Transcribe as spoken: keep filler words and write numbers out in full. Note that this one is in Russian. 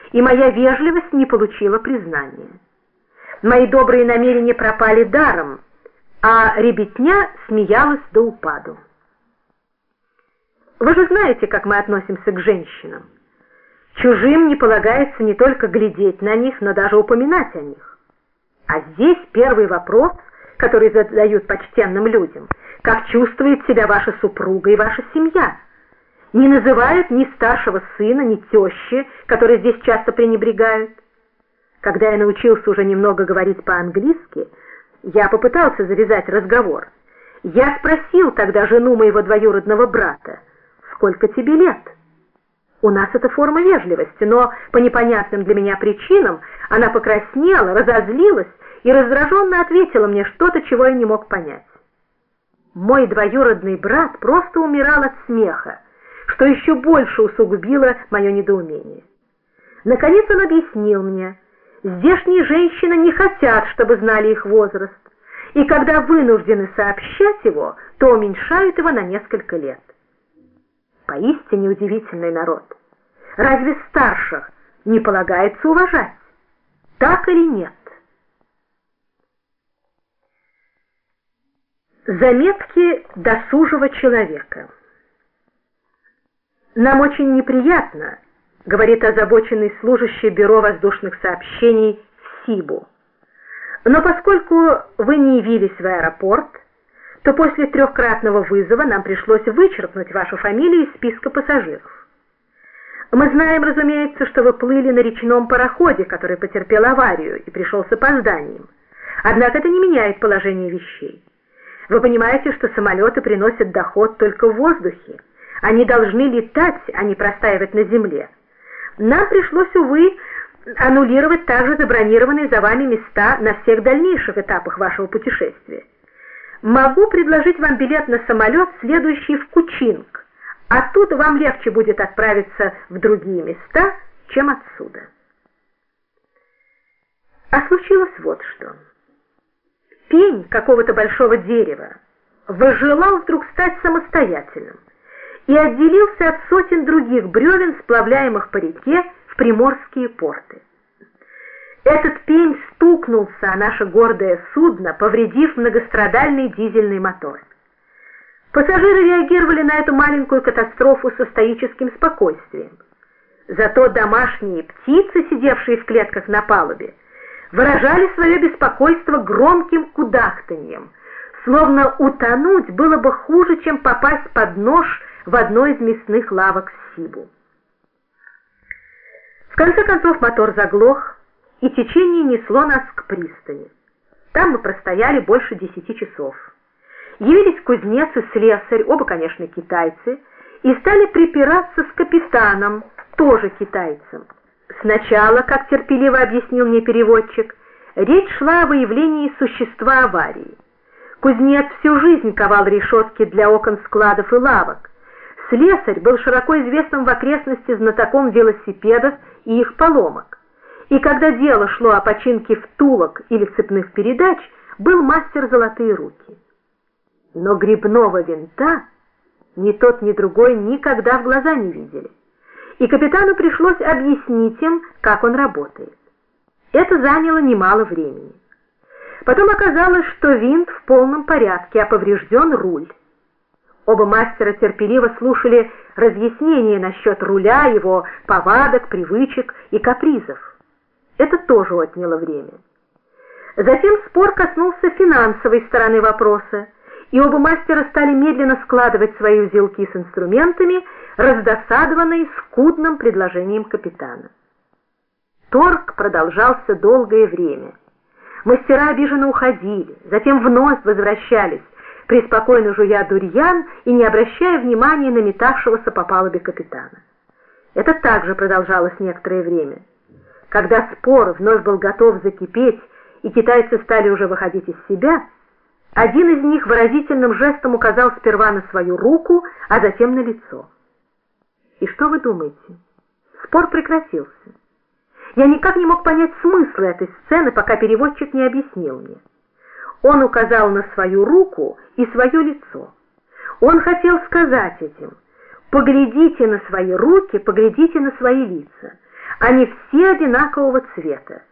и моя вежливость не получила признания. Мои добрые намерения пропали даром, а ребятня смеялась до упаду. Вы же знаете, как мы относимся к женщинам. Чужим не полагается не только глядеть на них, но даже упоминать о них. А здесь первый вопрос, который задают почтенным людям: как чувствует себя ваша супруга и ваша семья? Не называют ни старшего сына, ни тещи, которые здесь часто пренебрегают. Когда я научился уже немного говорить по-английски, я попытался завязать разговор. Я спросил тогда жену моего двоюродного брата: «Сколько тебе лет?» У нас это форма вежливости, но по непонятным для меня причинам она покраснела, разозлилась и раздраженно ответила мне что-то, чего я не мог понять. Мой двоюродный брат просто умирал от смеха, что еще больше усугубило мое недоумение. Наконец он объяснил мне: здешние женщины не хотят, чтобы знали их возраст, и когда вынуждены сообщать его, то уменьшают его на несколько лет. Поистине удивительный народ. Разве старших не полагается уважать? Так или нет? Заметки досужего человека. Нам очень неприятно, говорит озабоченный служащий бюро воздушных сообщений в Сибу. Но поскольку вы не явились в аэропорт, то после трехкратного вызова нам пришлось вычеркнуть вашу фамилию из списка пассажиров. Мы знаем, разумеется, что вы плыли на речном пароходе, который потерпел аварию и пришел с опозданием. Однако это не меняет положение вещей. Вы понимаете, что самолеты приносят доход только в воздухе. Они должны летать, а не простаивать на земле. Нам пришлось, увы, аннулировать также забронированные за вами места на всех дальнейших этапах вашего путешествия. Могу предложить вам билет на самолет, следующий в Кучинг. Оттуда вам легче будет отправиться в другие места, чем отсюда. А случилось вот что. Пень какого-то большого дерева возжелал вдруг стать самостоятельным и отделился от сотен других бревен, сплавляемых по реке в приморские порты. Этот пень стукнулся о наше гордое судно, повредив многострадальный дизельный мотор. Пассажиры реагировали на эту маленькую катастрофу со стоическим спокойствием. Зато домашние птицы, сидевшие в клетках на палубе, выражали свое беспокойство громким кудахтаньем, словно утонуть было бы хуже, чем попасть под нож в одной из мясных лавок Сибу. В конце концов мотор заглох, и течение несло нас к пристани. Там мы простояли больше десяти часов. Явились кузнец и слесарь, оба, конечно, китайцы, и стали припираться с капитаном, тоже китайцем. Сначала, как терпеливо объяснил мне переводчик, речь шла о выявлении существа аварии. Кузнец всю жизнь ковал решетки для окон складов и лавок. Слесарь был широко известным в окрестности знатоком велосипедов и их поломок. И когда дело шло о починке втулок или цепных передач, был мастер золотые руки. Но гребного винта ни тот, ни другой никогда в глаза не видели. И капитану пришлось объяснить им, как он работает. Это заняло немало времени. Потом оказалось, что винт в полном порядке, а поврежден руль. Оба мастера терпеливо слушали разъяснения насчет руля, его повадок, привычек и капризов. Это тоже отняло время. Затем спор коснулся финансовой стороны вопроса, и оба мастера стали медленно складывать свои узелки с инструментами, раздосадованные скудным предложением капитана. Торг продолжался долгое время. Мастера обиженно уходили, затем вновь возвращались, преспокойно жуя дурьян и не обращая внимания на метавшегося по палубе капитана. Это также продолжалось некоторое время. Когда спор вновь был готов закипеть, и китайцы стали уже выходить из себя, один из них выразительным жестом указал сперва на свою руку, а затем на лицо. И что вы думаете? Спор прекратился. Я никак не мог понять смысла этой сцены, пока переводчик не объяснил мне. Он указал на свою руку и свое лицо. Он хотел сказать этим: поглядите на свои руки, поглядите на свои лица. Они все одинакового цвета.